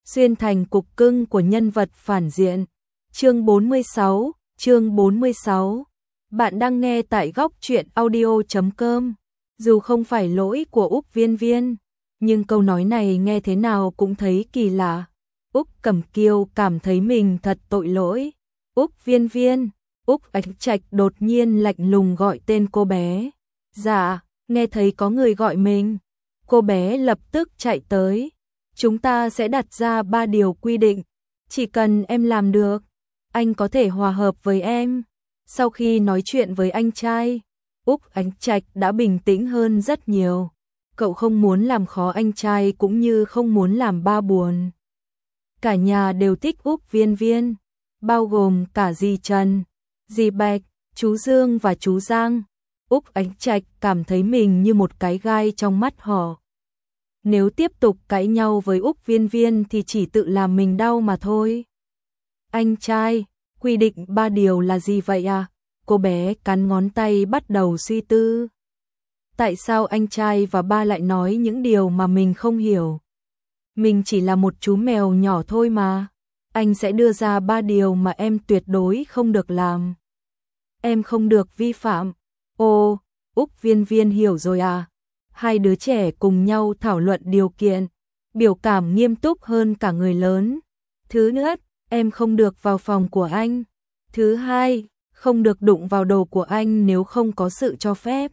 xuyên thành cục cưng của nhân vật phản diện. Chương 46. Bạn đang nghe tại góc truyện audio.com. Dù không phải lỗi của Úc Viên Viên, nhưng câu nói này nghe thế nào cũng thấy kỳ lạ. Úc Cẩm Kiều cảm thấy mình thật tội lỗi. Úc Viên Viên, Úc Ánh Trạch đột nhiên lạnh lùng gọi tên cô bé. Dạ, nghe thấy có người gọi mình. Cô bé lập tức chạy tới. Chúng ta sẽ đặt ra 3 điều quy định. Chỉ cần em làm được, anh có thể hòa hợp với em. Sau khi nói chuyện với anh trai, Úc Ánh Trạch đã bình tĩnh hơn rất nhiều. Cậu không muốn làm khó anh trai cũng như không muốn làm ba buồn. Cả nhà đều thích Úc Viên Viên, bao gồm cả dì Trần, dì Bạch, chú Dương và chú Giang. Úc Ánh Trạch cảm thấy mình như một cái gai trong mắt họ. Nếu tiếp tục cãi nhau với Úc Viên Viên thì chỉ tự làm mình đau mà thôi. Anh trai, quy định 3 điều là gì vậy à? Cô bé cắn ngón tay bắt đầu suy tư. Tại sao anh trai và ba lại nói những điều mà mình không hiểu? Mình chỉ là một chú mèo nhỏ thôi mà. Anh sẽ đưa ra 3 điều mà em tuyệt đối không được làm. Em không được vi phạm. Ồ, Úc Viên Viên hiểu rồi à? Hai đứa trẻ cùng nhau thảo luận điều kiện, biểu cảm nghiêm túc hơn cả người lớn. Thứ nhất, em không được vào phòng của anh. Thứ hai, không được đụng vào đồ của anh nếu không có sự cho phép.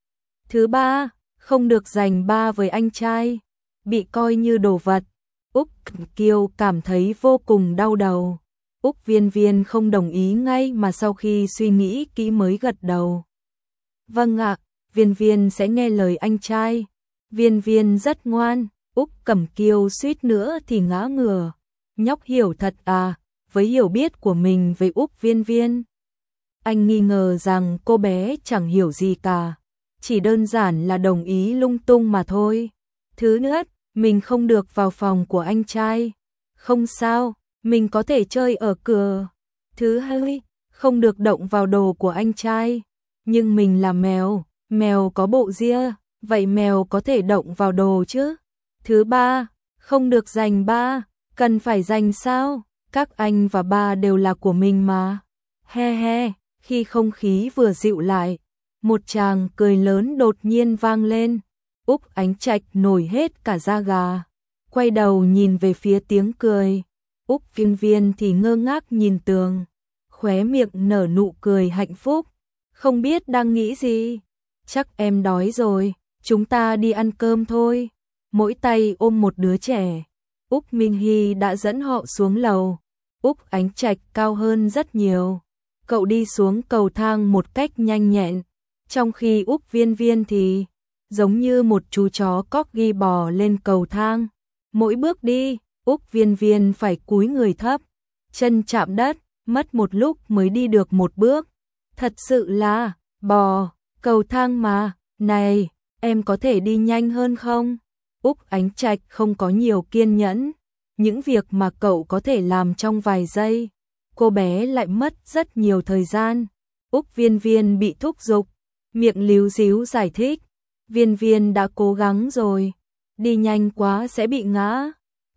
Thứ ba, không được giành ba với anh trai, bị coi như đồ vật. Úc Kiều cảm thấy vô cùng đau đầu. Úc Viên Viên không đồng ý ngay mà sau khi suy nghĩ kỹ mới gật đầu. Vâng ạ, Viên Viên sẽ nghe lời anh trai. Viên Viên rất ngoan. Úc Cẩm Kiều suýt nữa thì ngã ngửa. Nhóc hiểu thật à, với hiểu biết của mình về Úc Viên Viên. Anh nghi ngờ rằng cô bé chẳng hiểu gì cả, chỉ đơn giản là đồng ý lung tung mà thôi. Thứ nhất, mình không được vào phòng của anh trai. Không sao, mình có thể chơi ở cửa. Thứ hai, không được động vào đồ của anh trai. Nhưng mình là mèo, mèo có bộ ria, vậy mèo có thể động vào đồ chứ. Thứ ba, không được giành ba. Cần phải giành sao? Các anh và ba đều là của mình mà. He he, khi không khí vừa dịu lại, một tràng cười lớn đột nhiên vang lên. Úc Ánh Trạch nổi hết cả da gà, quay đầu nhìn về phía tiếng cười. Úc Viên Viên thì ngơ ngác nhìn tường, khóe miệng nở nụ cười hạnh phúc, không biết đang nghĩ gì. Chắc em đói rồi, chúng ta đi ăn cơm thôi. Mỗi tay ôm một đứa trẻ, Úc Minh Hy đã dẫn họ xuống lầu. Úc Ánh Trạch cao hơn rất nhiều. Cậu đi xuống cầu thang một cách nhanh nhẹn, trong khi Úc Viên Viên thì giống như một chú chó corgi bò lên cầu thang. Mỗi bước đi, Úc Viên Viên phải cúi người thấp, chân chạm đất, mất một lúc mới đi được một bước. Thật sự là bò cầu thang mà. Này, em có thể đi nhanh hơn không? Úc Ánh Trạch không có nhiều kiên nhẫn. Những việc mà cậu có thể làm trong vài giây, cô bé lại mất rất nhiều thời gian. Úc Viên Viên bị thúc giục, miệng líu díu giải thích. Viên Viên đã cố gắng rồi, đi nhanh quá sẽ bị ngã.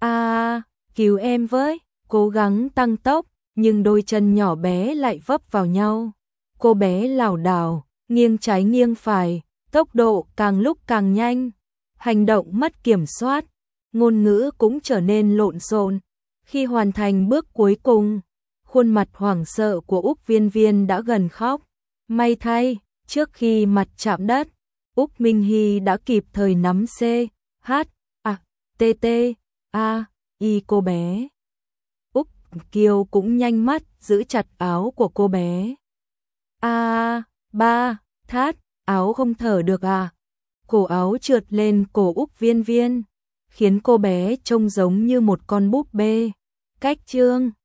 Cứu em với. Cố gắng tăng tốc, nhưng đôi chân nhỏ bé lại vấp vào nhau. Cô bé lảo đảo, nghiêng trái nghiêng phải, tốc độ càng lúc càng nhanh. Hành động mất kiểm soát, ngôn ngữ cũng trở nên lộn xộn. Khi hoàn thành bước cuối cùng, khuôn mặt hoảng sợ của Úc Viên Viên đã gần khóc. May thay, trước khi mặt chạm đất, Úc Minh Hy đã kịp thời nắm CHATTAI cô bé. Úc Kiều cũng nhanh mắt giữ chặt áo của cô bé. Ba, Thát, áo không thở được à? Cổ áo trượt lên cổ Úc Viên Viên, khiến cô bé trông giống như một con búp bê. Cách chương